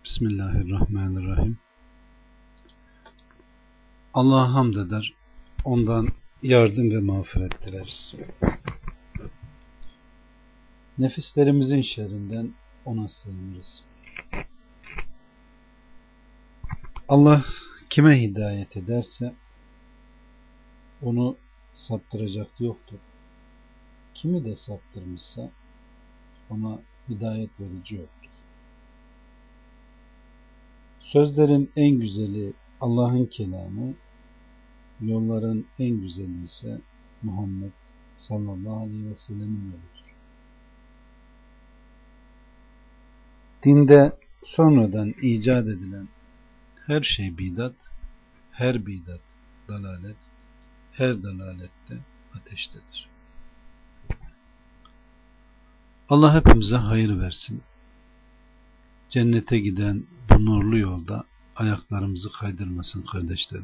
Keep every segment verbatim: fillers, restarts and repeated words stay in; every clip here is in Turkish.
Bismillahirrahmanirrahim. Allah'a hamd eder, ondan yardım ve mağfiret dileriz. Nefislerimizin şerrinden ona sığınırız. Allah kime hidayet ederse onu saptıracak yoktur. Kimi de saptırmışsa ona hidayet verici yoktur. Sözlerin en güzeli Allah'ın kelamı, yolların en güzeli ise Muhammed sallallahu aleyhi ve sellem'in yoludur. Dinde sonradan icat edilen her şey bidat, her bidat dalalet, her dalalette ateştedir. Allah hepimize hayır versin. Cennete giden bu nurlu yolda ayaklarımızı kaydırmasın kardeşlerim.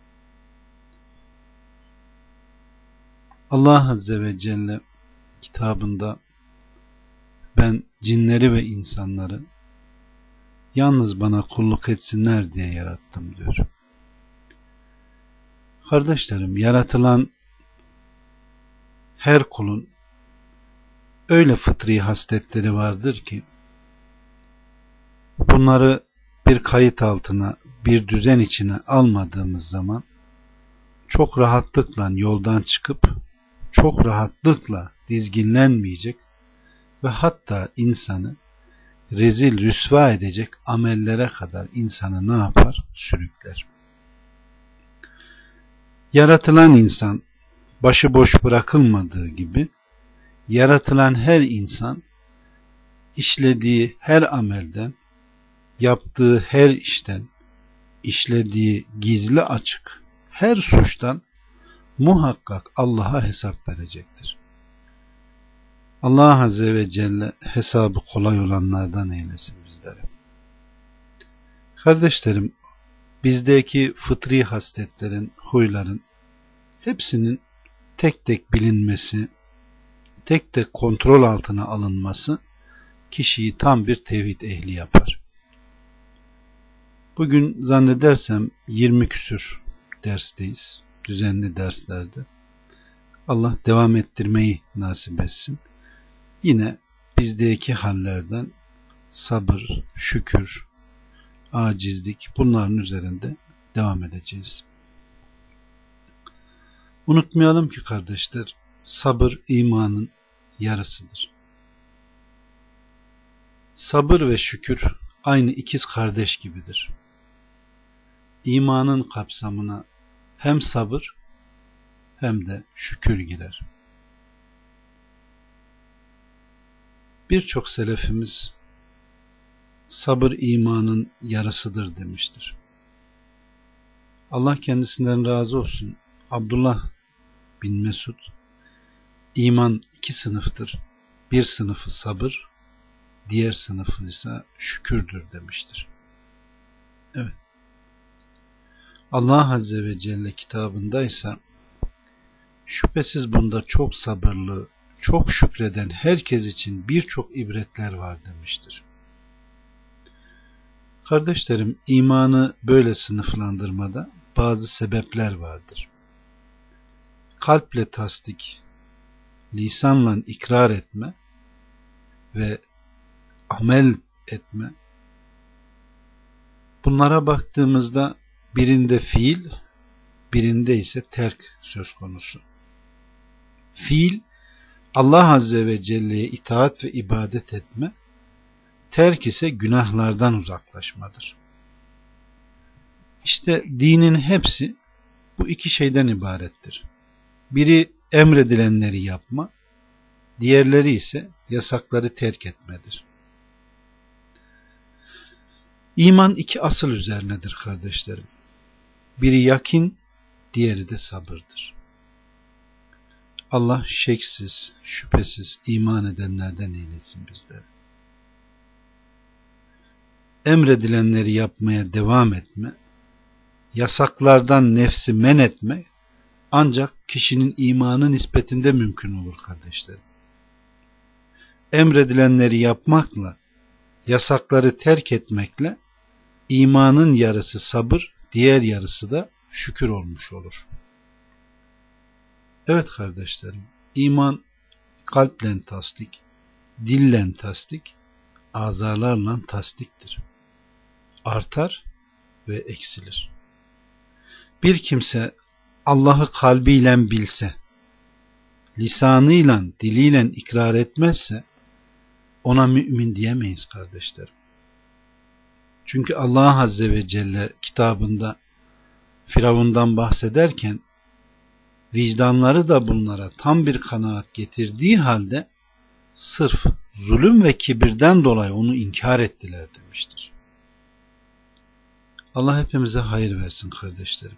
Allah Azze ve Celle kitabında ben cinleri ve insanları yalnız bana kulluk etsinler diye yarattım diyor. Kardeşlerim, yaratılan her kulun öyle fıtri hasletleri vardır ki bunları bir kayıt altına, bir düzen içine almadığımız zaman çok rahatlıkla yoldan çıkıp çok rahatlıkla dizginlenmeyecek ve hatta insanı rezil rüsva edecek amellere kadar insanı ne yapar? Sürükler. Yaratılan insan başıboş bırakılmadığı gibi yaratılan her insan işlediği her amelden, yaptığı her işten, işlediği gizli açık her suçtan muhakkak Allah'a hesap verecektir. Allah Azze ve Celle hesabı kolay olanlardan eylesin bizleri. Kardeşlerim, bizdeki fıtri hasletlerin, huyların hepsinin tek tek bilinmesi, tek tek kontrol altına alınması kişiyi tam bir tevhid ehli yapar. Bugün zannedersem yirmi küsür dersteyiz, düzenli derslerde. Allah devam ettirmeyi nasip etsin. Yine bizdeki hallerden sabır, şükür, acizlik, bunların üzerinde devam edeceğiz. Unutmayalım ki kardeşler, sabır imanın yarısıdır. Sabır ve şükür aynı ikiz kardeş gibidir. İmanın kapsamına hem sabır hem de şükür girer. Birçok selefimiz sabır imanın yarısıdır demiştir. Allah kendisinden razı olsun. Abdullah bin Mesud, iman iki sınıftır. Bir sınıfı sabır, diğer sınıfı ise şükürdür demiştir. Evet. Allah Azze ve Celle kitabında ise şüphesiz bunda çok sabırlı, çok şükreden herkes için birçok ibretler var demiştir. Kardeşlerim, imanı böyle sınıflandırmada bazı sebepler vardır. Kalple tasdik, lisanla ikrar etme ve amel etme. Bunlara baktığımızda birinde fiil, birinde ise terk söz konusu. Fiil, Allah Azze ve Celle'ye itaat ve ibadet etme, terk ise günahlardan uzaklaşmadır. İşte dinin hepsi bu iki şeyden ibarettir. Biri emredilenleri yapma, diğerleri ise yasakları terk etmedir. İman iki asıl üzerinedir kardeşlerim. Biri yakin, diğeri de sabırdır. Allah şeksiz, şüphesiz iman edenlerden eylesin bizleri. Emredilenleri yapmaya devam etme, yasaklardan nefsi men etme ancak kişinin imanı nispetinde mümkün olur kardeşlerim. Emredilenleri yapmakla, yasakları terk etmekle İmanın yarısı sabır, diğer yarısı da şükür olmuş olur. Evet kardeşlerim, iman kalple tasdik, dille tasdik, azalarla tasdiktir. Artar ve eksilir. Bir kimse Allah'ı kalbiyle bilse, lisanıyla, diliyle ikrar etmezse ona mümin diyemeyiz kardeşlerim. Çünkü Allah Azze ve Celle kitabında Firavun'dan bahsederken vicdanları da bunlara tam bir kanaat getirdiği halde sırf zulüm ve kibirden dolayı onu inkar ettiler demiştir. Allah hepimize hayır versin kardeşlerim.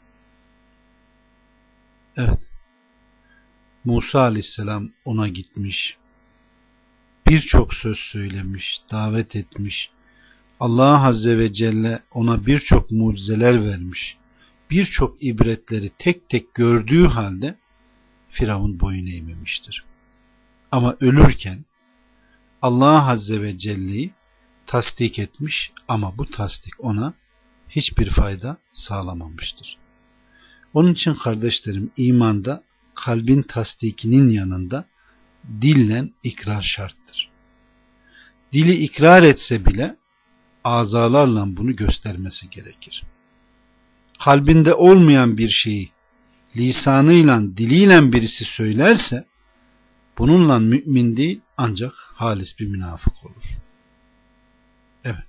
Evet. Musa Aleyhisselam ona gitmiş, birçok söz söylemiş, davet etmiş. Allah Azze ve Celle ona birçok mucizeler vermiş. Birçok ibretleri tek tek gördüğü halde Firavun boyun eğmemiştir. Ama ölürken Allah Azze ve Celle'yi tasdik etmiş ama bu tasdik ona hiçbir fayda sağlamamıştır. Onun için kardeşlerim, imanda kalbin tasdikinin yanında dille ikrar şarttır. Dili ikrar etse bile azalarla bunu göstermesi gerekir. Kalbinde olmayan bir şeyi lisanıyla, diliyle birisi söylerse bununla mümin değil ancak halis bir münafık olur. Evet.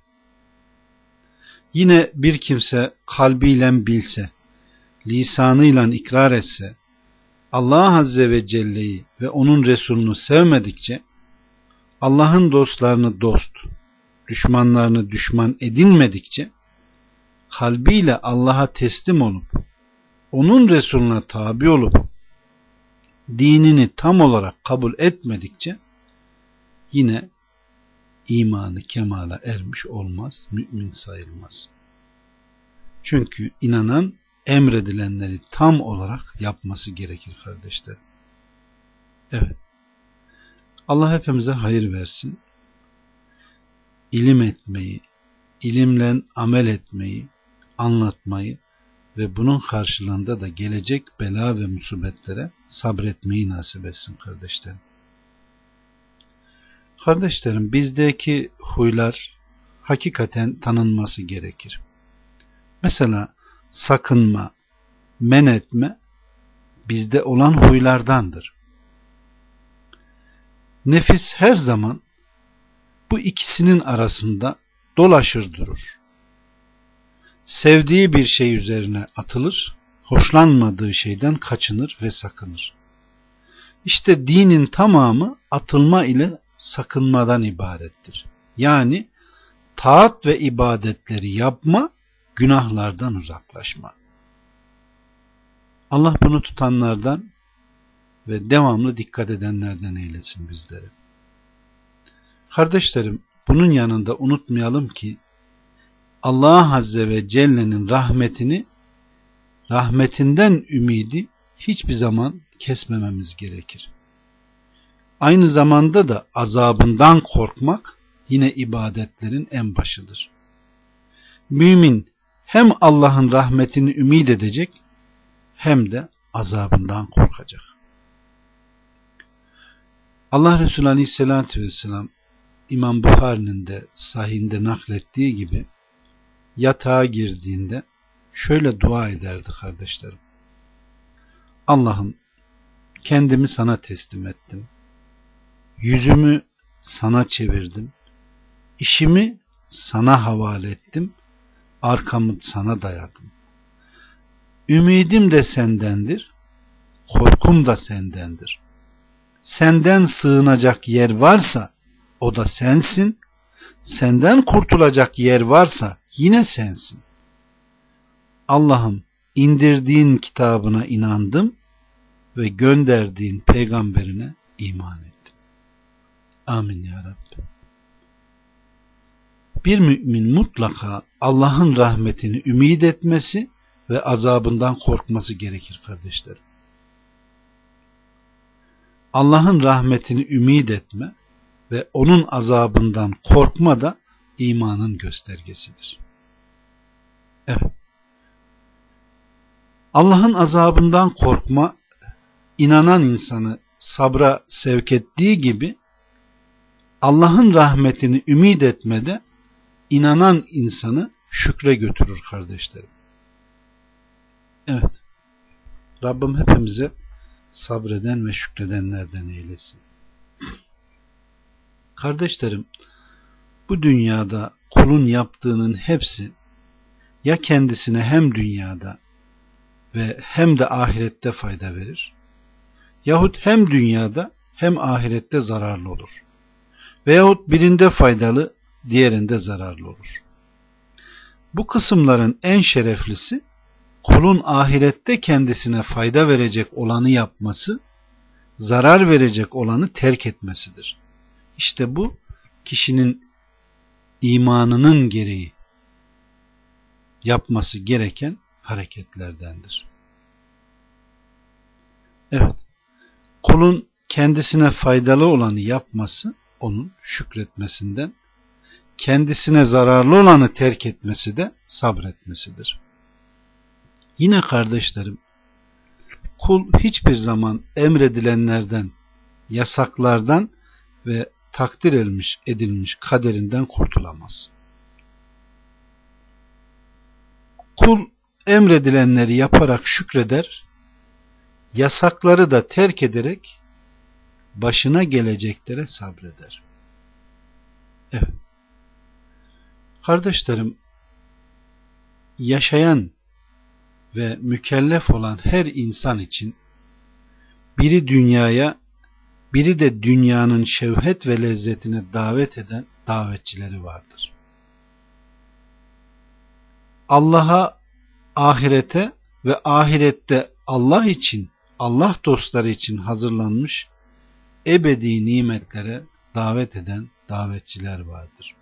Yine bir kimse kalbiyle bilse, lisanıyla ikrar etse, Allah Azze ve Celle'yi ve onun Resulünü sevmedikçe, Allah'ın dostlarını dost, düşmanlarını düşman edinmedikçe, kalbiyle Allah'a teslim olup, onun Resulüne tabi olup, dinini tam olarak kabul etmedikçe, yine imanı kemale ermiş olmaz, mümin sayılmaz. Çünkü inanan emredilenleri tam olarak yapması gerekir kardeşlerim. Evet. Allah hepimize hayır versin. İlim etmeyi, ilimle amel etmeyi, anlatmayı ve bunun karşılığında da gelecek bela ve musibetlere sabretmeyi nasip etsin kardeşlerim. Kardeşlerim, bizdeki huylar hakikaten tanınması gerekir. Mesela sakınma, men etme bizde olan huylardandır. Nefis her zaman bu ikisinin arasında dolaşır durur. Sevdiği bir şey üzerine atılır, hoşlanmadığı şeyden kaçınır ve sakınır. İşte dinin tamamı atılma ile sakınmadan ibarettir. Yani taat ve ibadetleri yapma, günahlardan uzaklaşma. Allah bunu tutanlardan ve devamlı dikkat edenlerden eylesin bizleri. Kardeşlerim, bunun yanında unutmayalım ki Allah Azze ve Celle'nin rahmetini, rahmetinden ümidi hiçbir zaman kesmememiz gerekir. Aynı zamanda da azabından korkmak yine ibadetlerin en başıdır. Mümin hem Allah'ın rahmetini ümit edecek hem de azabından korkacak. Allah Resulü Aleyhisselatü Vesselam İmam Buhari'nin de sahihinde naklettiği gibi yatağa girdiğinde şöyle dua ederdi kardeşlerim. Allah'ım, kendimi sana teslim ettim. Yüzümü sana çevirdim. İşimi sana havale ettim. Arkamı sana dayadım. Ümidim de sendendir. Korkum da sendendir. Senden sığınacak yer varsa o da sensin. Senden kurtulacak yer varsa yine sensin. Allah'ım, indirdiğin kitabına inandım ve gönderdiğin peygamberine iman ettim. Amin ya Rabbi. Bir mümin mutlaka Allah'ın rahmetini ümit etmesi ve azabından korkması gerekir kardeşlerim. Allah'ın rahmetini ümit etme ve onun azabından korkma da imanın göstergesidir. Evet. Allah'ın azabından korkma, inanan insanı sabra sevk ettiği gibi, Allah'ın rahmetini ümit etmede inanan insanı şükre götürür kardeşlerim. Evet. Rabbim hepimize sabreden ve şükredenlerden eylesin. Kardeşlerim, bu dünyada kulun yaptığının hepsi ya kendisine hem dünyada ve hem de ahirette fayda verir, yahut hem dünyada hem ahirette zararlı olur. Veyahut birinde faydalı, diğerinde zararlı olur. Bu kısımların en şereflisi, kulun ahirette kendisine fayda verecek olanı yapması, zarar verecek olanı terk etmesidir. İşte bu, kişinin imanının gereği yapması gereken hareketlerdendir. Evet, kulun kendisine faydalı olanı yapması, onun şükretmesinden, kendisine zararlı olanı terk etmesi de sabretmesidir. Yine kardeşlerim, kul hiçbir zaman emredilenlerden, yasaklardan ve takdir edilmiş, edilmiş kaderinden kurtulamaz. Kul emredilenleri yaparak şükreder, yasakları da terk ederek başına geleceklere sabreder. Evet. Kardeşlerim, yaşayan ve mükellef olan her insan için biri dünyaya, biri de dünyanın şevhet ve lezzetine davet eden davetçileri vardır. Allah'a, ahirete ve ahirette Allah için, Allah dostları için hazırlanmış ebedi nimetlere davet eden davetçiler vardır.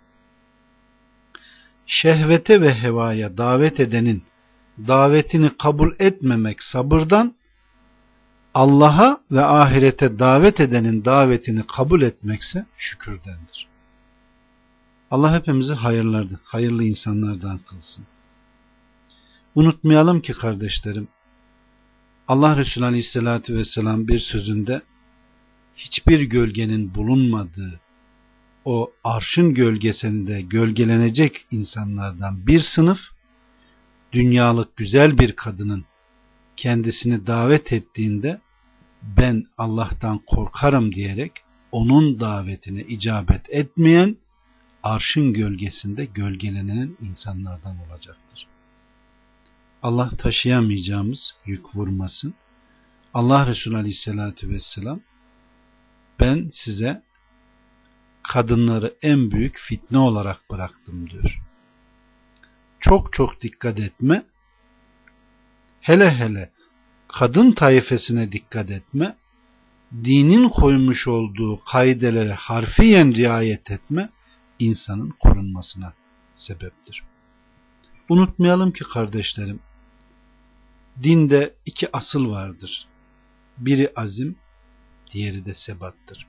Şehvete ve hevaya davet edenin davetini kabul etmemek sabırdan, Allah'a ve ahirete davet edenin davetini kabul etmekse şükürdendir. Allah hepimizi hayırlardı, hayırlı insanlardan kılsın. Unutmayalım ki kardeşlerim, Allah Resulü Aleyhisselatü Vesselam bir sözünde hiçbir gölgenin bulunmadığı o arşın gölgesinde gölgelenecek insanlardan bir sınıf, dünyalık güzel bir kadının kendisini davet ettiğinde ben Allah'tan korkarım diyerek onun davetine icabet etmeyen, arşın gölgesinde gölgelenen insanlardan olacaktır. Allah taşıyamayacağımız yük vurmasın. Allah Resulü Aleyhisselatü Vesselam, ben size kadınları en büyük fitne olarak bıraktım diyor. Çok çok dikkat etme, hele hele kadın taifesine dikkat etme, dinin koymuş olduğu kaidelere harfiyen riayet etme, insanın korunmasına sebeptir. Unutmayalım ki kardeşlerim, dinde iki asıl vardır. Biri azim, diğeri de sebattır.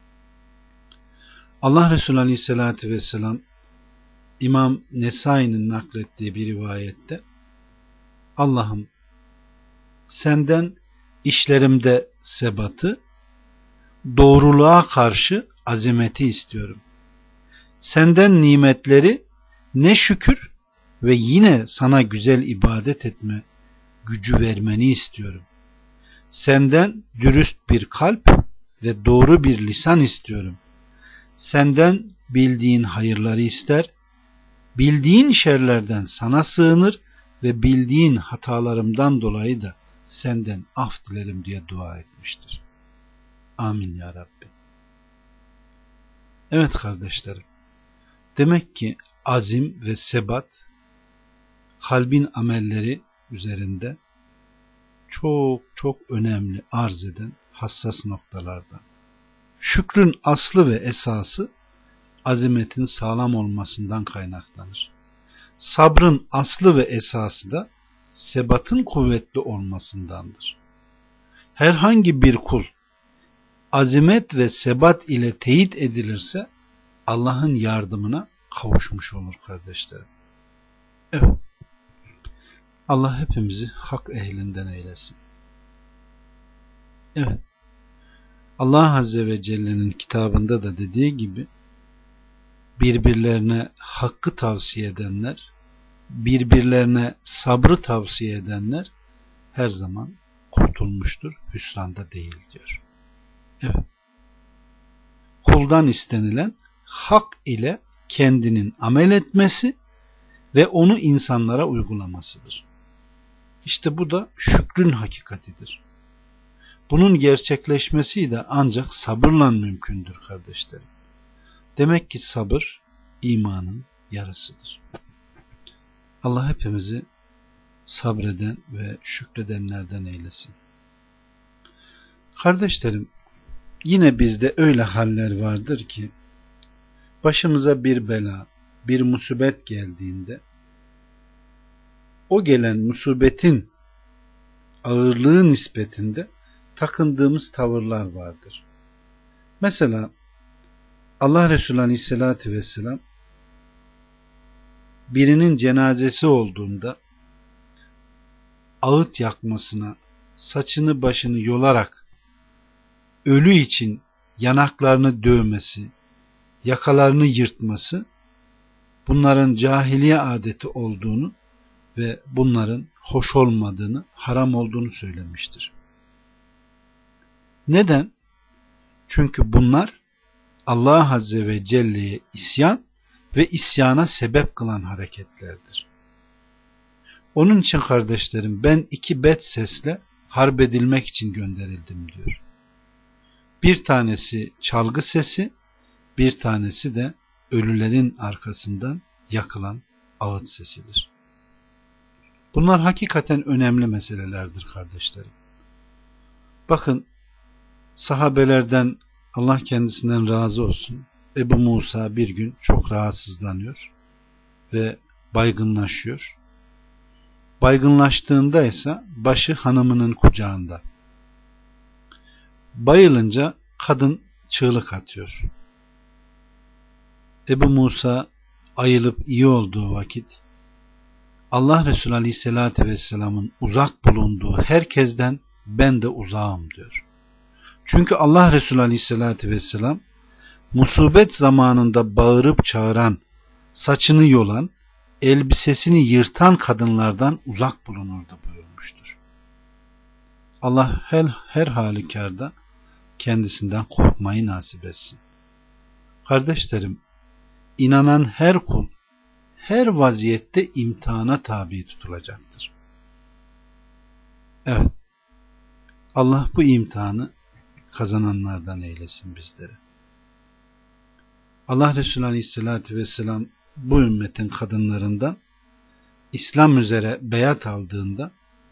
Allah Resulü Aleyhisselatü Vesselam, İmam Nesai'nin naklettiği bir rivayette, Allah'ım senden işlerimde sebatı, doğruluğa karşı azimeti istiyorum. Senden nimetleri ne şükür ve yine sana güzel ibadet etme gücü vermeni istiyorum. Senden dürüst bir kalp ve doğru bir lisan istiyorum. Senden bildiğin hayırları ister, bildiğin şerlerden sana sığınır ve bildiğin hatalarımdan dolayı da senden af dilerim diye dua etmiştir. Amin ya Rabbi. Evet kardeşlerim, demek ki azim ve sebat kalbin amelleri üzerinde çok çok önemli arz eden hassas noktalardan. Şükrün aslı ve esası azimetin sağlam olmasından kaynaklanır. Sabrın aslı ve esası da sebatın kuvvetli olmasındandır. Herhangi bir kul azimet ve sebat ile teyit edilirse Allah'ın yardımına kavuşmuş olur kardeşlerim. Evet. Allah hepimizi hak ehlinden eylesin. Evet. Allah Azze ve Celle'nin kitabında da dediği gibi birbirlerine hakkı tavsiye edenler, birbirlerine sabrı tavsiye edenler her zaman kurtulmuştur, hüsranda değil diyor. Evet. Kuldan istenilen hak ile kendinin amel etmesi ve onu insanlara uygulamasıdır. İşte bu da şükrün hakikatidir. Bunun gerçekleşmesi de ancak sabırla mümkündür kardeşlerim. Demek ki sabır imanın yarısıdır. Allah hepimizi sabreden ve şükredenlerden eylesin. Kardeşlerim, yine bizde öyle haller vardır ki başımıza bir bela, bir musibet geldiğinde o gelen musibetin ağırlığı nispetinde takındığımız tavırlar vardır. Mesela Allah Resulü Aleyhisselatü Vesselam birinin cenazesi olduğunda ağıt yakmasına, saçını başını yolarak ölü için yanaklarını dövmesi, yakalarını yırtması, bunların cahiliye adeti olduğunu ve bunların hoş olmadığını, haram olduğunu söylemiştir. Neden? Çünkü bunlar Allah Azze ve Celle'ye isyan ve isyana sebep kılan hareketlerdir. Onun için kardeşlerim, ben iki bet sesle harp edilmek için gönderildim diyor. Bir tanesi çalgı sesi, bir tanesi de ölülerin arkasından yakılan ağıt sesidir. Bunlar hakikaten önemli meselelerdir kardeşlerim. Bakın, sahabelerden Allah kendisinden razı olsun, Ebu Musa bir gün çok rahatsızlanıyor ve baygınlaşıyor. Baygınlaştığında ise başı hanımının kucağında. Bayılınca kadın çığlık atıyor. Ebu Musa ayılıp iyi olduğu vakit Allah Resulü Aleyhisselatü Vesselam'ın uzak bulunduğu herkesten ben de uzağım diyor. Çünkü Allah Resulü Aleyhisselatü Vesselam musibet zamanında bağırıp çağıran, saçını yolan, elbisesini yırtan kadınlardan uzak bulunurdu buyurmuştur. Allah her, her halükarda kendisinden korkmayı nasip etsin. Kardeşlerim, inanan her kul her vaziyette imtihana tabi tutulacaktır. Evet, Allah bu imtihanı kazananlardan eylesin bizleri. Allah Resulü Aleyhisselatü Vesselam bu ümmetin kadınlarından İslam üzere beyat aldığında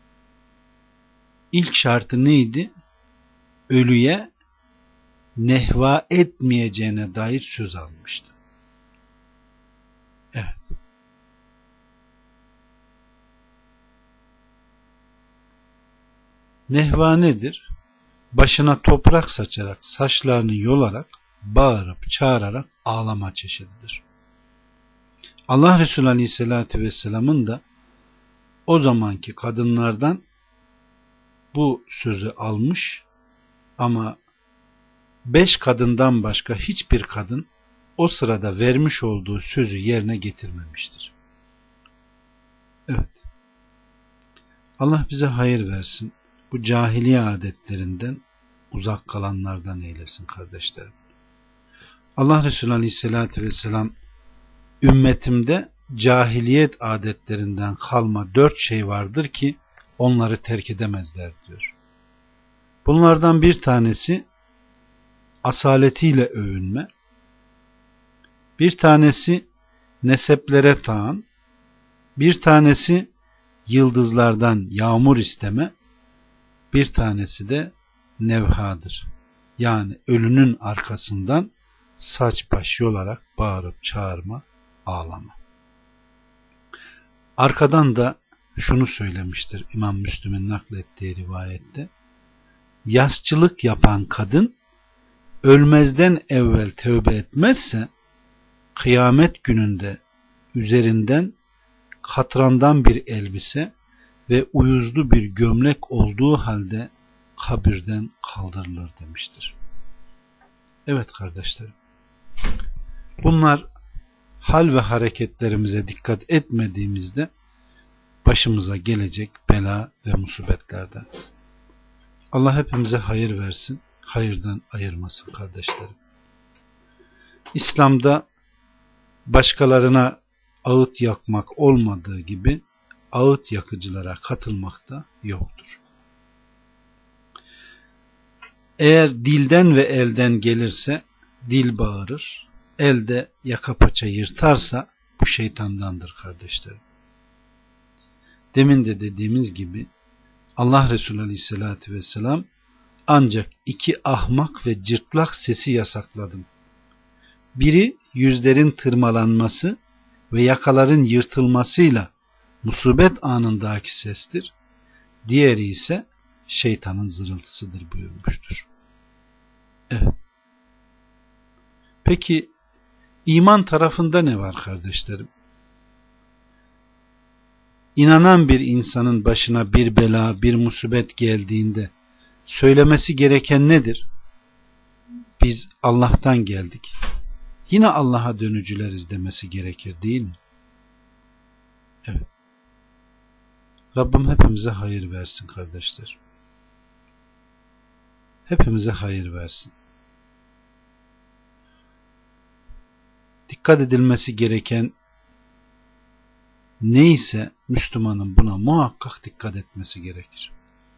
ilk şartı neydi? Ölüye nehva etmeyeceğine dair söz almıştı. Evet. Nehva nedir? Başına toprak saçarak, saçlarını yolarak, bağırıp çağırarak ağlama çeşididir. Allah Resulü Aleyhisselatü Vesselam'ın da o zamanki kadınlardan bu sözü almış ama beş kadından başka hiçbir kadın o sırada vermiş olduğu sözü yerine getirmemiştir. Evet. Allah bize hayır versin. Bu cahiliye adetlerinden uzak kalanlardan eylesin kardeşlerim. Allah Resulü Aleyhisselatü Vesselam ümmetimde cahiliyet adetlerinden kalma dört şey vardır ki onları terk edemezler diyor. Bunlardan bir tanesi asaletiyle övünme, bir tanesi neseplere taан, bir tanesi yıldızlardan yağmur isteme, bir tanesi de nevhadır. Yani ölünün arkasından saç baş yolarak bağırıp çağırma, ağlama. Arkadan da şunu söylemiştir İmam Müslim'in naklettiği rivayette: yasçılık yapan kadın ölmezden evvel tövbe etmezse kıyamet gününde üzerinden katrandan bir elbise ve uyuzlu bir gömlek olduğu halde kabirden kaldırılır demiştir. Evet kardeşlerim, bunlar hal ve hareketlerimize dikkat etmediğimizde başımıza gelecek bela ve musibetlerden. Allah hepimize hayır versin, hayırdan ayırmasın kardeşlerim. İslam'da başkalarına ağıt yakmak olmadığı gibi ağıt yakıcılara katılmak da yoktur. Eğer dilden ve elden gelirse dil bağırır, elde yaka paça yırtarsa bu şeytandandır kardeşlerim. Demin de dediğimiz gibi Allah Resulü Aleyhisselatü Vesselam ancak iki ahmak ve cırtlak sesi yasakladım. Biri yüzlerin tırmalanması ve yakaların yırtılmasıyla musibet anındaki sestir. Diğeri ise şeytanın zırıltısıdır buyurmuştur. Evet. Peki iman tarafında ne var kardeşlerim? İnanan bir insanın başına bir bela, bir musibet geldiğinde söylemesi gereken nedir? Biz Allah'tan geldik. Yine Allah'a dönücüleriz demesi gerekir değil mi? Evet. Rabbim hepimize hayır versin kardeşler. Hepimize hayır versin. Dikkat edilmesi gereken neyse Müslümanın buna muhakkak dikkat etmesi gerekir.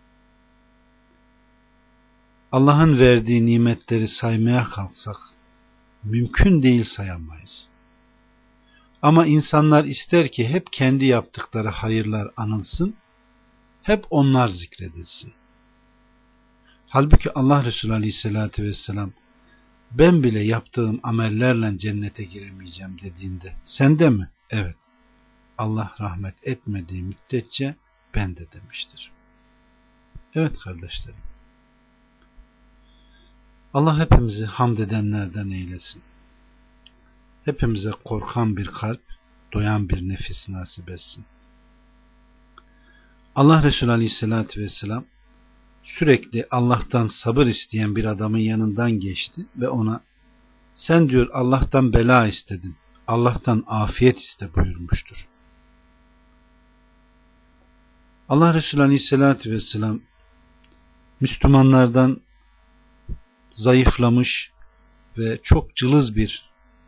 Allah'ın verdiği nimetleri saymaya kalksak mümkün değil sayamayız. Ama insanlar ister ki hep kendi yaptıkları hayırlar anılsın, hep onlar zikredilsin. Halbuki Allah Resulü Aleyhisselatü Vesselam ben bile yaptığım amellerle cennete giremeyeceğim dediğinde sen de mi? Evet. Allah rahmet etmediği müddetçe ben de demiştir. Evet kardeşlerim. Allah hepimizi hamd edenlerden eylesin. Hepimize korkan bir kalp, doyan bir nefis nasip etsin. Allah Resulü Aleyhisselatü Vesselam sürekli Allah'tan sabır isteyen bir adamın yanından geçti ve ona sen diyor Allah'tan bela istedin, Allah'tan afiyet iste buyurmuştur. Allah Resulü Aleyhisselatü Vesselam Müslümanlardan zayıflamış ve çok cılız bir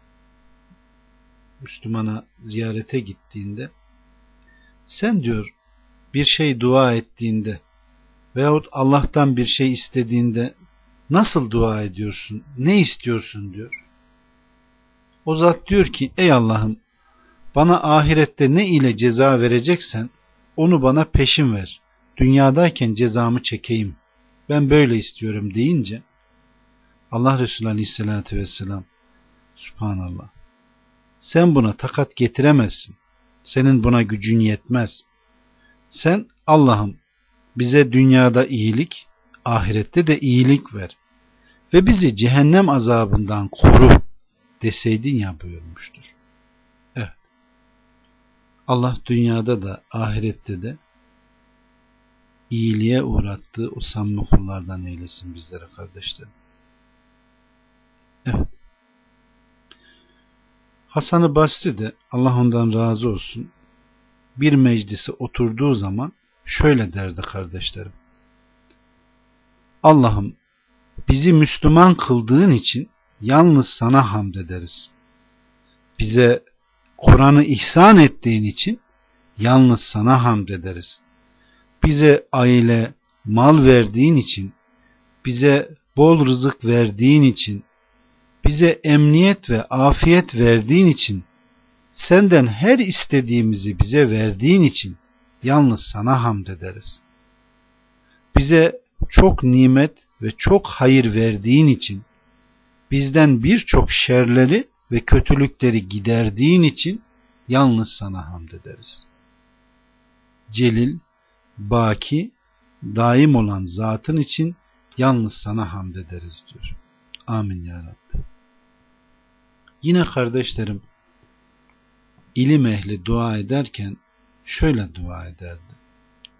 Müslümana ziyarete gittiğinde sen diyor bir şey dua ettiğinde veyahut Allah'tan bir şey istediğinde nasıl dua ediyorsun, ne istiyorsun diyor. O zat diyor ki ey Allah'ım bana ahirette ne ile ceza vereceksen onu bana peşin ver. Dünyadayken cezamı çekeyim. Ben böyle istiyorum deyince Allah Resulü Aleyhisselatü Vesselam Subhanallah sen buna takat getiremezsin. Senin buna gücün yetmez. Sen Allah'ım bize dünyada iyilik, ahirette de iyilik ver ve bizi cehennem azabından koru deseydin ya buyurmuştur. Evet. Allah dünyada da ahirette de iyiliğe uğrattığı o samimi kullardan eylesin bizlere kardeşlerim. Evet. Hasan-ı Basri de Allah ondan razı olsun bir meclise oturduğu zaman şöyle derdi kardeşlerim. Allah'ım bizi Müslüman kıldığın için yalnız sana hamd ederiz. Bize Kur'an'ı ihsan ettiğin için yalnız sana hamd ederiz. Bize aile, mal verdiğin için, bize bol rızık verdiğin için, bize emniyet ve afiyet verdiğin için, senden her istediğimizi bize verdiğin için yalnız sana hamd ederiz. Bize çok nimet ve çok hayır verdiğin için, bizden birçok şerleri ve kötülükleri giderdiğin için yalnız sana hamd ederiz. Celil, baki, daim olan zatın için yalnız sana hamd ederiz diyor. Amin ya Rabbi. Yine kardeşlerim, ilim ehli dua ederken şöyle dua ederdi.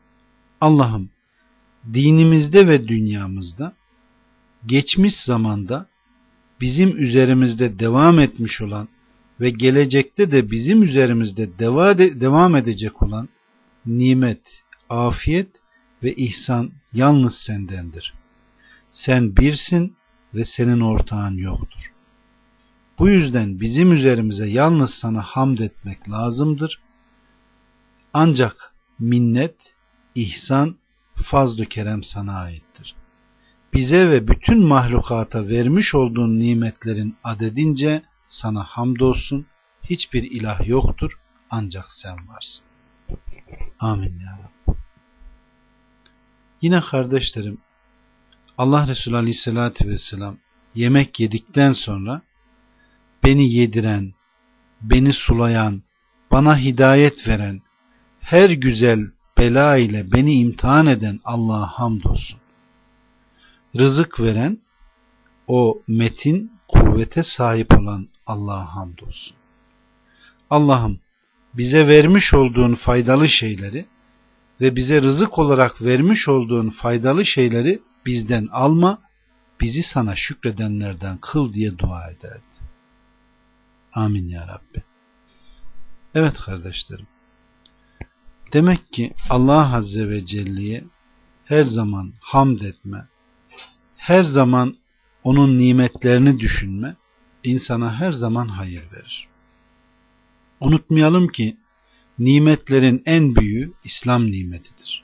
Allah'ım dinimizde ve dünyamızda geçmiş zamanda bizim üzerimizde devam etmiş olan ve gelecekte de bizim üzerimizde devam edecek olan nimet, afiyet ve ihsan yalnız sendendir. Sen birsin ve senin ortağın yoktur. Bu yüzden bizim üzerimize yalnız sana hamd etmek lazımdır. Ancak minnet, ihsan, fazl-ı kerem sana aittir. Bize ve bütün mahlukata vermiş olduğun nimetlerin adedince sana hamdolsun. Hiçbir ilah yoktur, ancak sen varsın. Amin ya Rabbi. Yine kardeşlerim, Allah Resulü Aleyhisselatü Vesselam yemek yedikten sonra beni yediren, beni sulayan, bana hidayet veren, her güzel bela ile beni imtihan eden Allah'a hamdolsun. Rızık veren, o metin, kuvvete sahip olan Allah'a hamdolsun. Allah'ım bize vermiş olduğun faydalı şeyleri ve bize rızık olarak vermiş olduğun faydalı şeyleri bizden alma, bizi sana şükredenlerden kıl diye dua ederdi. Amin ya Rabbi. Evet kardeşlerim, demek ki Allah Azze ve Celle'ye her zaman hamd etme, her zaman onun nimetlerini düşünme, insana her zaman hayır verir. Unutmayalım ki nimetlerin en büyüğü İslam nimetidir.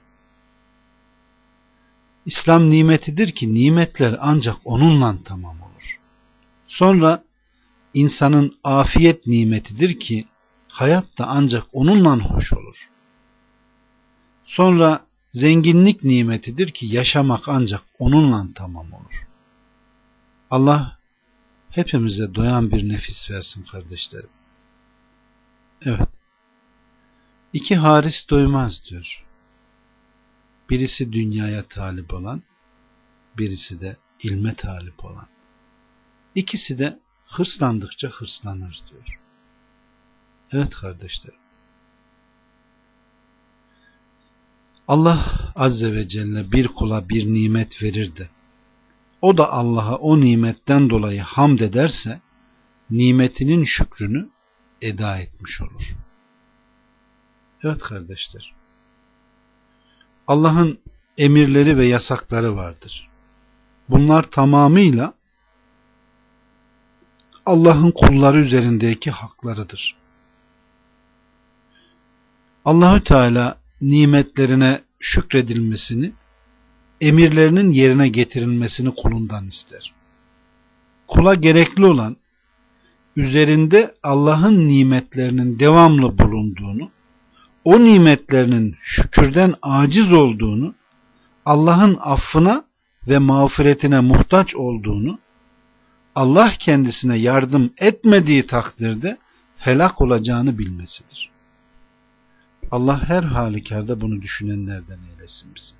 İslam nimetidir ki nimetler ancak onunla tamam olur. Sonra insanın afiyet nimetidir ki hayat da ancak onunla hoş olur. Sonra zenginlik nimetidir ki yaşamak ancak onunla tamam olur. Allah hepimize doyan bir nefis versin kardeşlerim. Evet. İki haris doymaz diyor. Birisi dünyaya talip olan, birisi de ilme talip olan. İkisi de hırslandıkça hırslanır diyor. Evet kardeşlerim. Allah Azze ve Celle bir kula bir nimet verir de o da Allah'a o nimetten dolayı hamd ederse nimetinin şükrünü eda etmiş olur. Evet kardeşler. Allah'ın emirleri ve yasakları vardır. Bunlar tamamıyla Allah'ın kulları üzerindeki haklarıdır. Allahü Teala nimetlerine şükredilmesini, emirlerinin yerine getirilmesini kulundan ister. Kula gerekli olan üzerinde Allah'ın nimetlerinin devamlı bulunduğunu, o nimetlerinin şükürden aciz olduğunu, Allah'ın affına ve mağfiretine muhtaç olduğunu, Allah kendisine yardım etmediği takdirde helak olacağını bilmesidir. Allah her halükarda bunu düşünenlerden eylesin bizi.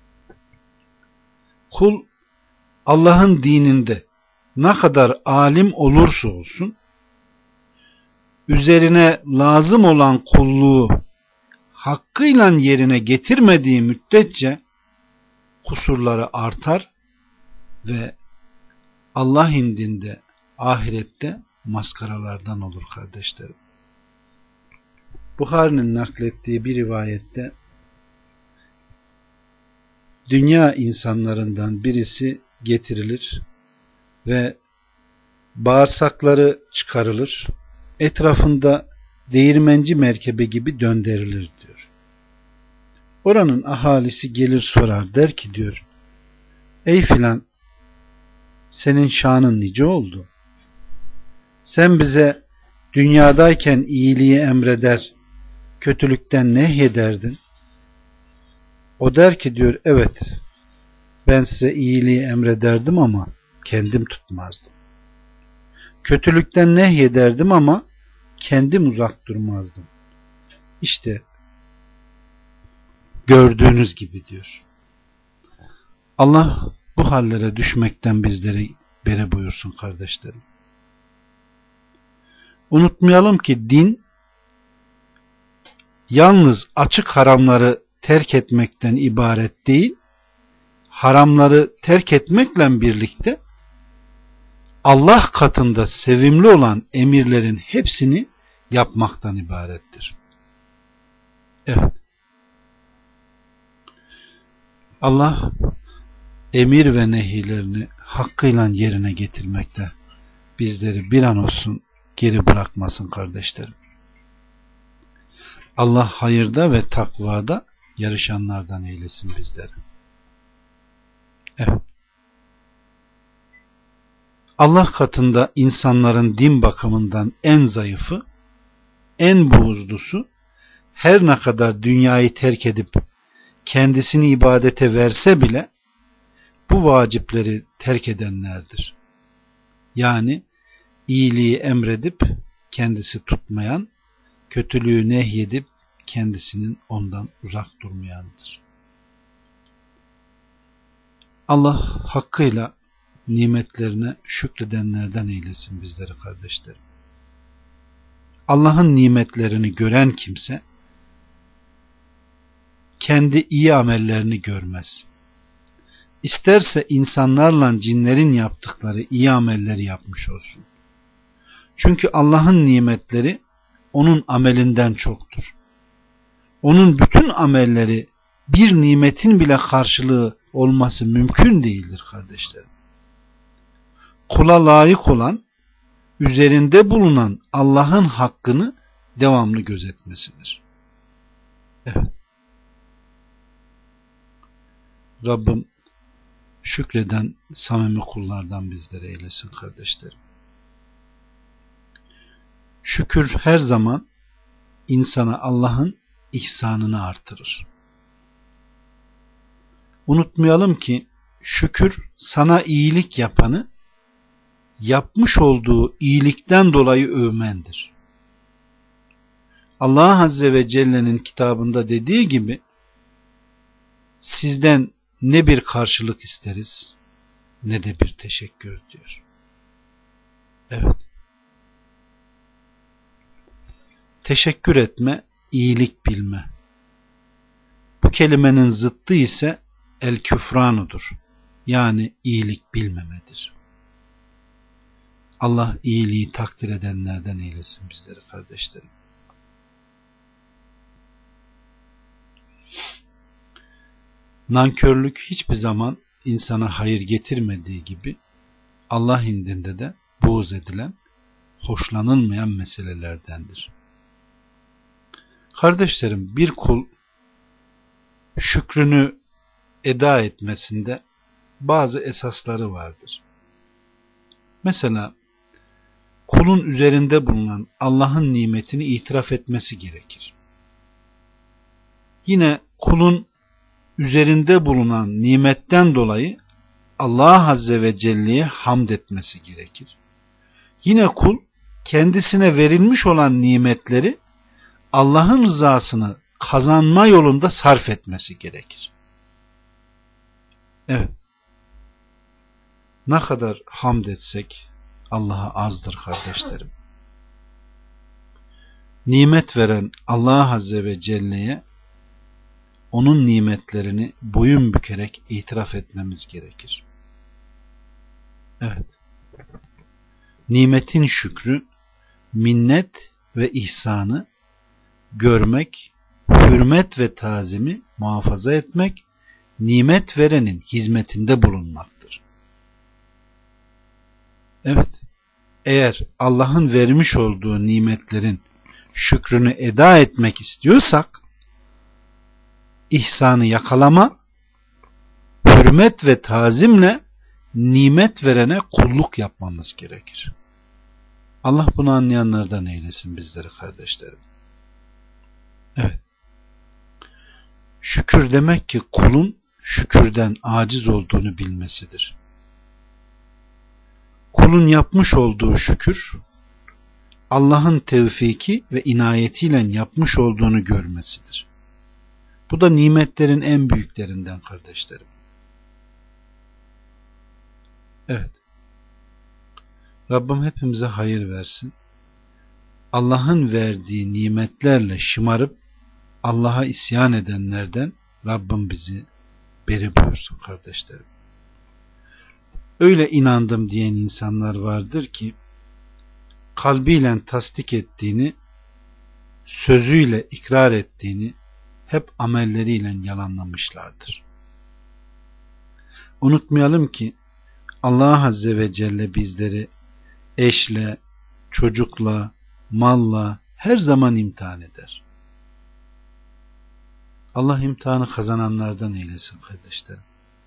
Kul Allah'ın dininde ne kadar alim olursa olsun, üzerine lazım olan kulluğu hakkıyla yerine getirmediği müddetçe kusurları artar ve Allah indinde ahirette maskaralardan olur kardeşlerim. Buhari'nin naklettiği bir rivayette dünya insanlarından birisi getirilir ve bağırsakları çıkarılır, etrafında değirmenci merkebe gibi döndürülür diyor. Oranın ahalisi gelir sorar, der ki diyor, ey filan, senin şanın nice oldu? Sen bize dünyadayken iyiliği emreder, kötülükten nehyederdin. O der ki diyor, evet, ben size iyiliği emrederdim ama kendim tutmazdım. Kötülükten nehyederdim ama kendim uzak durmazdım. İşte gördüğünüz gibi diyor. Allah bu hallere düşmekten bizleri beri buyursun kardeşlerim. Unutmayalım ki din yalnız açık haramları terk etmekten ibaret değil, haramları terk etmekle birlikte Allah katında sevimli olan emirlerin hepsini yapmaktan ibarettir. Evet. Allah emir ve nehilerini hakkıyla yerine getirmekte bizleri bir an olsun geri bırakmasın kardeşlerim. Allah hayırda ve takvada yarışanlardan eylesin bizleri. Evet. Allah katında insanların din bakımından en zayıfı, en buğuzlusu, her ne kadar dünyayı terk edip kendisini ibadete verse bile bu vacipleri terk edenlerdir. Yani iyiliği emredip kendisi tutmayan, kötülüğü nehyedip kendisinin ondan uzak durmayandır. Allah hakkıyla nimetlerine şükredenlerden eylesin bizleri kardeşlerim. Allah'ın nimetlerini gören kimse kendi iyi amellerini görmez. İsterse insanlarla cinlerin yaptıkları iyi amelleri yapmış olsun. Çünkü Allah'ın nimetleri onun amelinden çoktur. Onun bütün amelleri bir nimetin bile karşılığı olması mümkün değildir kardeşlerim. Kula layık olan, üzerinde bulunan Allah'ın hakkını devamlı gözetmesidir. Evet. Rabbim şükreden samimi kullardan bizlere eylesin kardeşlerim. Şükür her zaman insana Allah'ın ihsanını artırır. Unutmayalım ki şükür sana iyilik yapanı yapmış olduğu iyilikten dolayı övmendir. Allah Azze ve Celle'nin kitabında dediği gibi sizden ne bir karşılık isteriz ne de bir teşekkür diyor. Evet. Teşekkür etme, iyilik bilme. Bu kelimenin zıttı ise el küfranudur. Yani iyilik bilmemedir. Allah iyiliği takdir edenlerden eylesin bizleri kardeşlerim. Nankörlük hiçbir zaman insana hayır getirmediği gibi Allah indinde de buğz edilen, hoşlanılmayan meselelerdendir. Kardeşlerim, bir kul şükrünü eda etmesinde bazı esasları vardır. Mesela kulun üzerinde bulunan Allah'ın nimetini itiraf etmesi gerekir. Yine kulun üzerinde bulunan nimetten dolayı Allah Azze ve Celle'ye hamd etmesi gerekir. Yine kul kendisine verilmiş olan nimetleri Allah'ın rızasını kazanma yolunda sarf etmesi gerekir. Evet. Ne kadar hamd etsek Allah'a azdır kardeşlerim. Nimet veren Allah Azze ve Celle'ye onun nimetlerini boyun bükerek itiraf etmemiz gerekir. Evet. Nimetin şükrü, minnet ve ihsanı görmek, hürmet ve tazimi muhafaza etmek, nimet verenin hizmetinde bulunmaktır. Evet, eğer Allah'ın vermiş olduğu nimetlerin şükrünü eda etmek istiyorsak, ihsanı yakalama, hürmet ve tazimle nimet verene kulluk yapmamız gerekir. Allah bunu anlayanlardan eylesin bizleri kardeşlerim. Evet. Şükür demek ki kulun şükürden aciz olduğunu bilmesidir. Kulun yapmış olduğu şükür, Allah'ın tevfiki ve inayetiyle yapmış olduğunu görmesidir. Bu da nimetlerin en büyüklerinden kardeşlerim. Evet. Rabbim hepimize hayır versin. Allah'ın verdiği nimetlerle şımarıp Allah'a isyan edenlerden Rabbim bizi beri buyursun kardeşlerim. Öyle inandım diyen insanlar vardır ki kalbiyle tasdik ettiğini, sözüyle ikrar ettiğini hep amelleriyle yalanlamışlardır. Unutmayalım ki Allah Azze ve Celle bizleri eşle, çocukla, malla her zaman imtihan eder. Allah imtihanı kazananlardan eylesin kardeşlerim.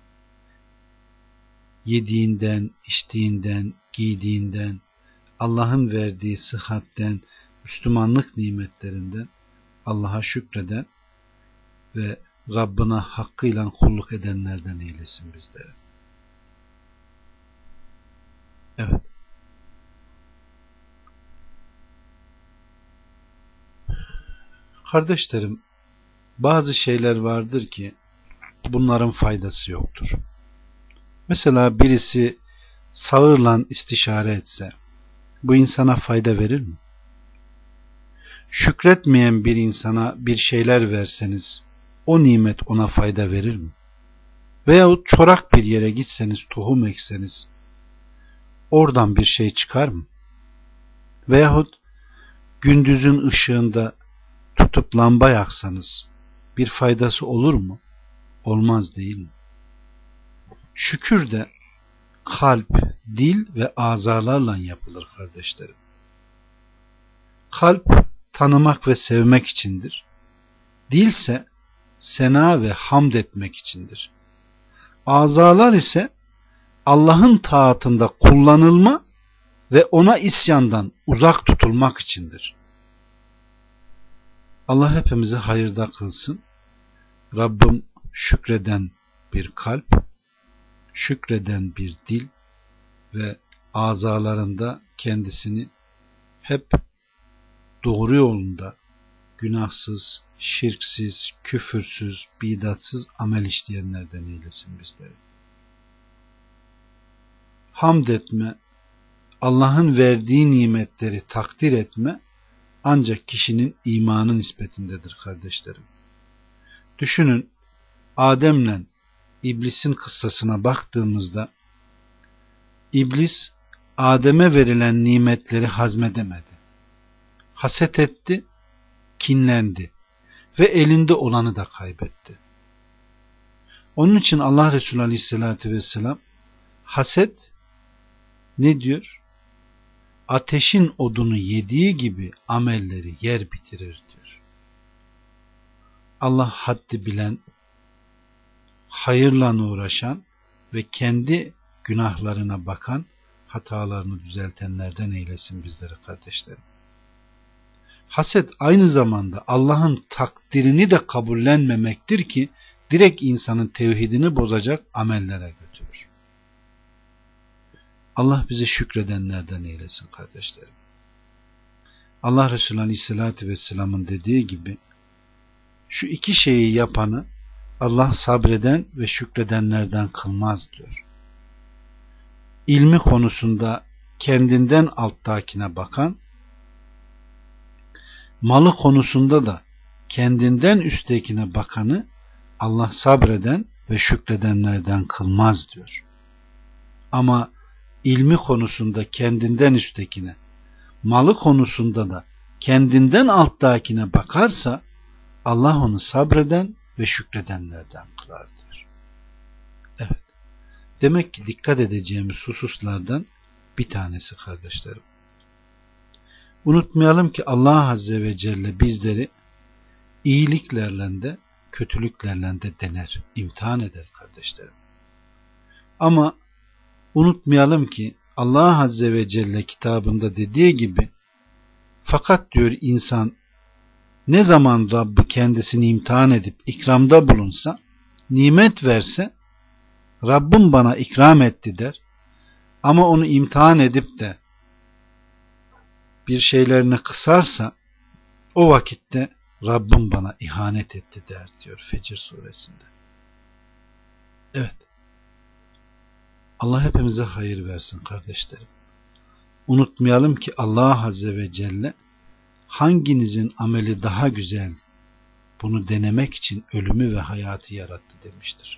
Yediğinden, içtiğinden, giydiğinden, Allah'ın verdiği sıhhatten, Müslümanlık nimetlerinden Allah'a şükreden ve Rabbına hakkıyla kulluk edenlerden eylesin bizleri. Evet. Kardeşlerim, bazı şeyler vardır ki bunların faydası yoktur. Mesela birisi sağırla istişare etse bu insana fayda verir mi? Şükretmeyen bir insana bir şeyler verseniz o nimet ona fayda verir mi? Veyahut çorak bir yere gitseniz, tohum ekseniz oradan bir şey çıkar mı? Veyahut gündüzün ışığında tutup lamba yaksanız bir faydası olur mu? Olmaz değil mi? Şükür de kalp, dil ve azalarla yapılır kardeşlerim. Kalp tanımak ve sevmek içindir. Dilse sena ve hamd etmek içindir. Azalar ise Allah'ın taatında kullanılma ve ona isyandan uzak tutulmak içindir. Allah hepimizi hayırda kılsın. Rabbim şükreden bir kalp, şükreden bir dil ve azalarında kendisini hep doğru yolunda günahsız, şirksiz, küfürsüz, bidatsız amel işleyenlerden eylesin bizleri. Hamd etme, Allah'ın verdiği nimetleri takdir etme ancak kişinin imanı nispetindedir kardeşlerim. Düşünün, Adem'le İblis'in kıssasına baktığımızda İblis Adem'e verilen nimetleri hazmedemedi. Haset etti, kinlendi ve elinde olanı da kaybetti. Onun için Allah Resulü Aleyhisselatü Vesselam haset ne diyor? Ateşin odunu yediği gibi amelleri yer bitirir diyor. Allah haddi bilen, hayırla uğraşan ve kendi günahlarına bakan, hatalarını düzeltenlerden eylesin bizleri kardeşlerim. Haset aynı zamanda Allah'ın takdirini de kabullenmemektir ki direkt insanın tevhidini bozacak amellere götürür. Allah bizi şükredenlerden eylesin kardeşlerim. Allah Resulü Aleyhisselatü Vesselam'ın dediği gibi şu iki şeyi yapanı Allah sabreden ve şükredenlerden kılmaz diyor. İlmi konusunda kendinden alttakine bakan, malı konusunda da kendinden üsttekine bakanı Allah sabreden ve şükredenlerden kılmaz diyor. Ama ilmi konusunda kendinden üsttekine, malı konusunda da kendinden alttakine bakarsa Allah onu sabreden ve şükredenlerden kılar diyor. Evet. Demek ki dikkat edeceğimiz hususlardan bir tanesi kardeşlerim. Unutmayalım ki Allah Azze ve Celle bizleri iyiliklerle de kötülüklerle de dener, imtihan eder kardeşlerim. Ama unutmayalım ki Allah Azze ve Celle kitabında dediği gibi fakat diyor insan ne zaman Rabbi kendisini imtihan edip ikramda bulunsa, nimet verse Rabbim bana ikram etti der. Ama onu imtihan edip de bir şeylerini kısarsa o vakitte Rabbim bana ihanet etti der diyor Fecr suresinde. Evet. Allah hepimize hayır versin kardeşlerim. Unutmayalım ki Allah Azze ve Celle hanginizin ameli daha güzel bunu denemek için ölümü ve hayatı yarattı demiştir.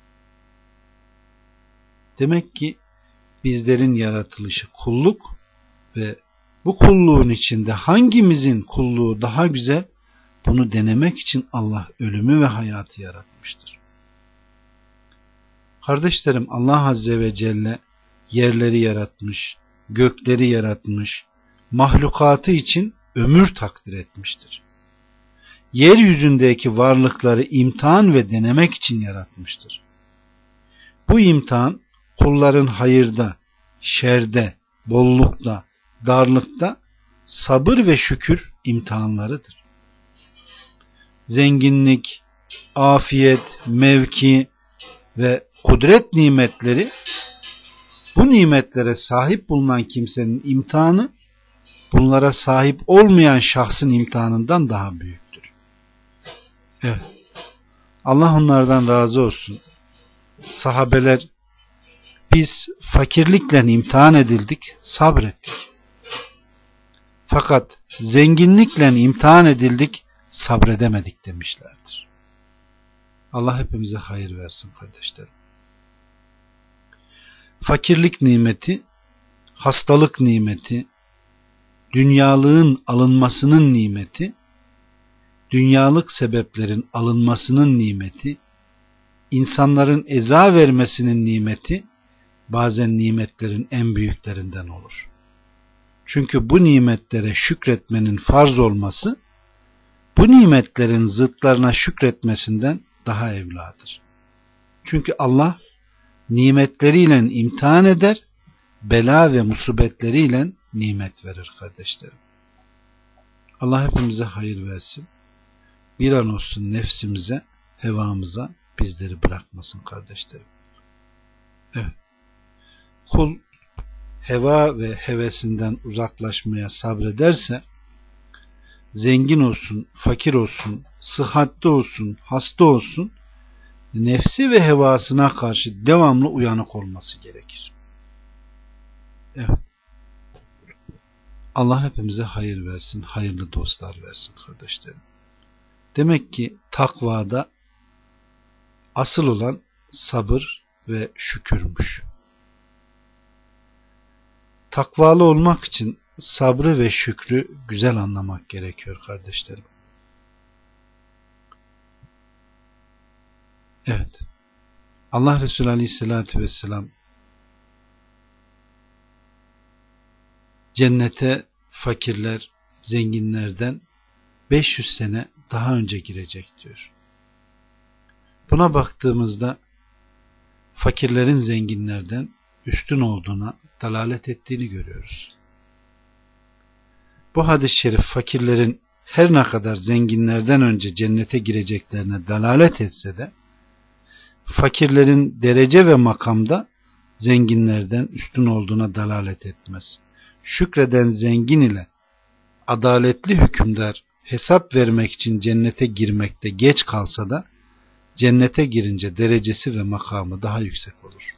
Demek ki bizlerin yaratılışı kulluk ve bu kulluğun içinde hangimizin kulluğu daha güzel, bunu denemek için Allah ölümü ve hayatı yaratmıştır. Kardeşlerim, Allah Azze ve Celle yerleri yaratmış, gökleri yaratmış, mahlukatı için ömür takdir etmiştir. Yeryüzündeki varlıkları imtihan ve denemek için yaratmıştır. Bu imtihan kulların hayırda, şerde, bollukta, darlıkta sabır ve şükür imtihanlarıdır. Zenginlik, afiyet, mevki ve kudret nimetleri, bu nimetlere sahip bulunan kimsenin imtihanı, bunlara sahip olmayan şahsın imtihanından daha büyüktür. Evet. Allah onlardan razı olsun. Sahabeler, biz fakirlikle imtihan edildik, sabrettik. Fakat zenginlikle imtihan edildik, sabredemedik demişlerdir. Allah hepimize hayır versin kardeşlerim. Fakirlik nimeti, hastalık nimeti, dünyalığın alınmasının nimeti, dünyalık sebeplerin alınmasının nimeti, insanların eza vermesinin nimeti, bazen nimetlerin en büyüklerinden olur. Çünkü bu nimetlere şükretmenin farz olması, bu nimetlerin zıtlarına şükretmesinden daha evladır. Çünkü Allah nimetleriyle imtihan eder, bela ve musibetleriyle nimet verir kardeşlerim. Allah hepimize hayır versin. Bir an olsun nefsimize, hevamıza bizleri bırakmasın kardeşlerim. Evet. Kul heva ve hevesinden uzaklaşmaya sabrederse, zengin olsun, fakir olsun, sıhhatli olsun, hasta olsun, nefsi ve hevasına karşı devamlı uyanık olması gerekir. Evet. Allah hepimize hayır versin, hayırlı dostlar versin kardeşlerim. Demek ki takvada asıl olan sabır ve şükürmüş. Takvalı olmak için sabrı ve şükrü güzel anlamak gerekiyor kardeşlerim. Evet. Allah Resulü Aleyhisselatü Vesselam cennete fakirler zenginlerden beş yüz sene daha önce girecek diyor. Buna baktığımızda fakirlerin zenginlerden üstün olduğuna dalalet ettiğini görüyoruz. Bu hadis-i şerif fakirlerin her ne kadar zenginlerden önce cennete gireceklerine dalalet etse de, fakirlerin derece ve makamda zenginlerden üstün olduğuna dalalet etmez. Şükreden zengin ile adaletli hükümdar hesap vermek için cennete girmekte geç kalsa da, cennete girince derecesi ve makamı daha yüksek olur.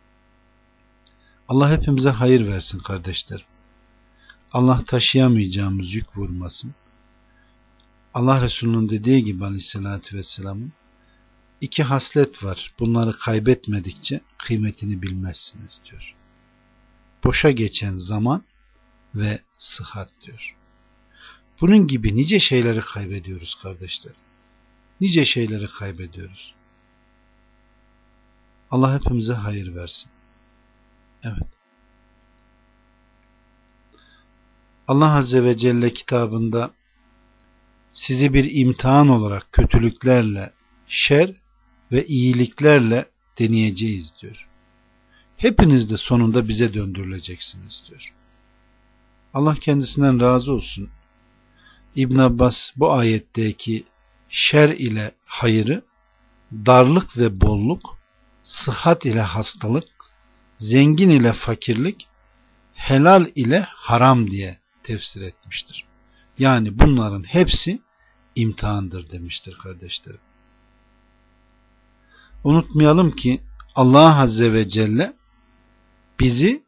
Allah hepimize hayır versin kardeşlerim. Allah taşıyamayacağımız yük vurmasın. Allah Resulü'nün dediği gibi Aleyhisselatü Vesselam'ın iki haslet var. Bunları kaybetmedikçe kıymetini bilmezsiniz diyor. Boşa geçen zaman ve sıhhat diyor. Bunun gibi nice şeyleri kaybediyoruz kardeşlerim. Nice şeyleri kaybediyoruz. Allah hepimize hayır versin. Evet. Allah Azze ve Celle kitabında sizi bir imtihan olarak kötülüklerle, şer ve iyiliklerle deneyeceğiz diyor. Hepiniz de sonunda bize döndürüleceksiniz diyor. Allah kendisinden razı olsun. İbn Abbas bu ayetteki şer ile hayırı, darlık ve bolluk, sıhhat ile hastalık, zengin ile fakirlik, helal ile haram diye tefsir etmiştir. Yani bunların hepsi imtihandır demiştir kardeşlerim. Unutmayalım ki Allah Azze ve Celle bizi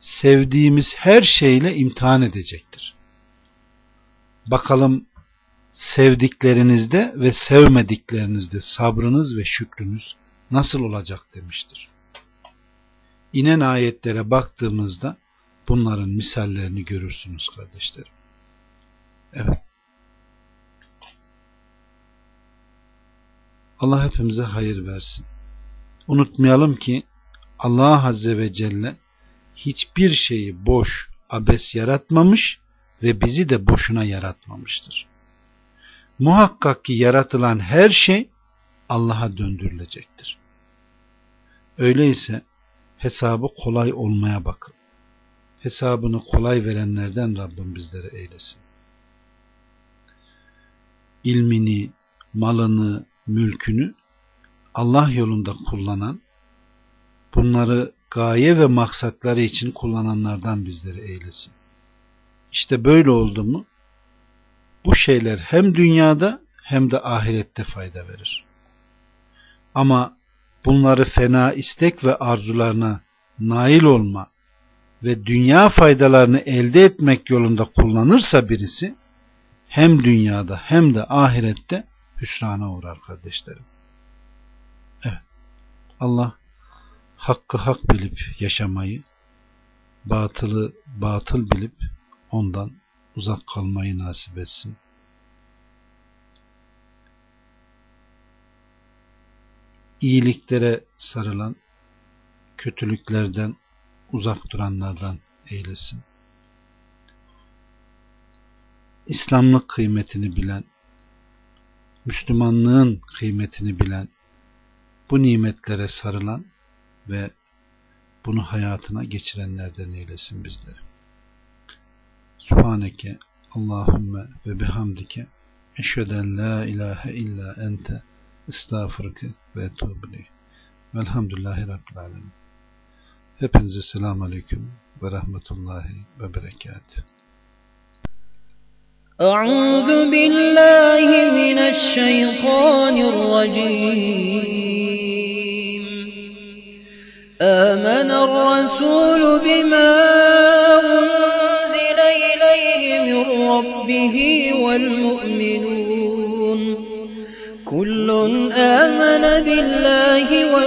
sevdiğimiz her şeyle imtihan edecektir. Bakalım sevdiklerinizde ve sevmediklerinizde sabrınız ve şükrünüz nasıl olacak demiştir. İnen ayetlere baktığımızda bunların misallerini görürsünüz kardeşlerim. Evet. Allah hepimize hayır versin. Unutmayalım ki Allah Azze ve Celle hiçbir şeyi boş, abes yaratmamış ve bizi de boşuna yaratmamıştır. Muhakkak ki yaratılan her şey Allah'a döndürülecektir. Öyleyse hesabı kolay olmaya bakın. Hesabını kolay verenlerden Rabbim bizlere eylesin. İlmini, malını, mülkünü Allah yolunda kullanan, bunları gaye ve maksatları için kullananlardan bizleri eylesin. İşte böyle oldu mu, bu şeyler hem dünyada hem de ahirette fayda verir. Ama bunları fena istek ve arzularına nail olma ve dünya faydalarını elde etmek yolunda kullanırsa birisi, hem dünyada hem de ahirette hüsrana uğrar kardeşlerim. Evet. Allah hakkı hak bilip yaşamayı, batılı batıl bilip ondan uzak kalmayı nasip etsin. İyiliklere sarılan, kötülüklerden uzak duranlardan eylesin. İslamlık kıymetini bilen, Müslümanlığın kıymetini bilen, bu nimetlere sarılan ve bunu hayatına geçirenlerden eylesin bizleri. Subhaneke Allahümme ve bihamdike eşheden la ilahe illa ente estağfurke ve etûbü ileyh. Velhamdülillahi Rabbil alemin. Hepinize selamun aleyküm ve rahmetullahi ve berekatuhu. أعوذ بالله من الشيطان الرجيم آمن الرسول بما أنزل إليه من ربه والمؤمنون كل آمن بالله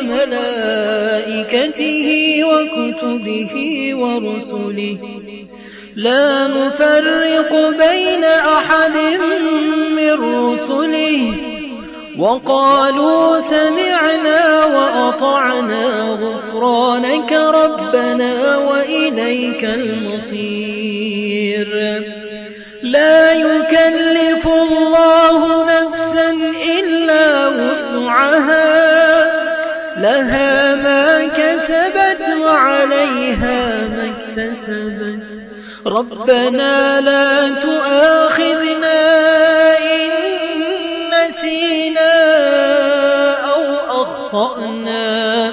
وملائكته وكتبه ورسله لا نفرق بين أحد من رسله وقالوا سمعنا وأطعنا غفرانك ربنا وإليك المصير لا يكلف الله نفسا إلا وسعها لها ما كسبت وعليها ما اكتسبت ربنا لا تؤاخذنا إن نسينا أو أخطأنا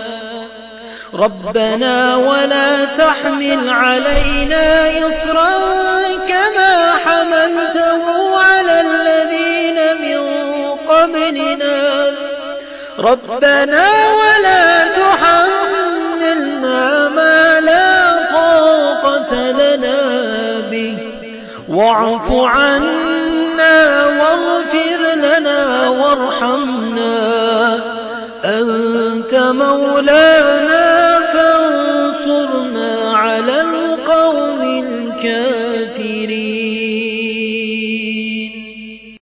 ربنا ولا تحمل علينا إصرا كما حملته على الذين من قبلنا ربنا ولا تحملنا ما لا طاقة لنا به واعف عنا واغفر لنا وارحمنا أنت مولانا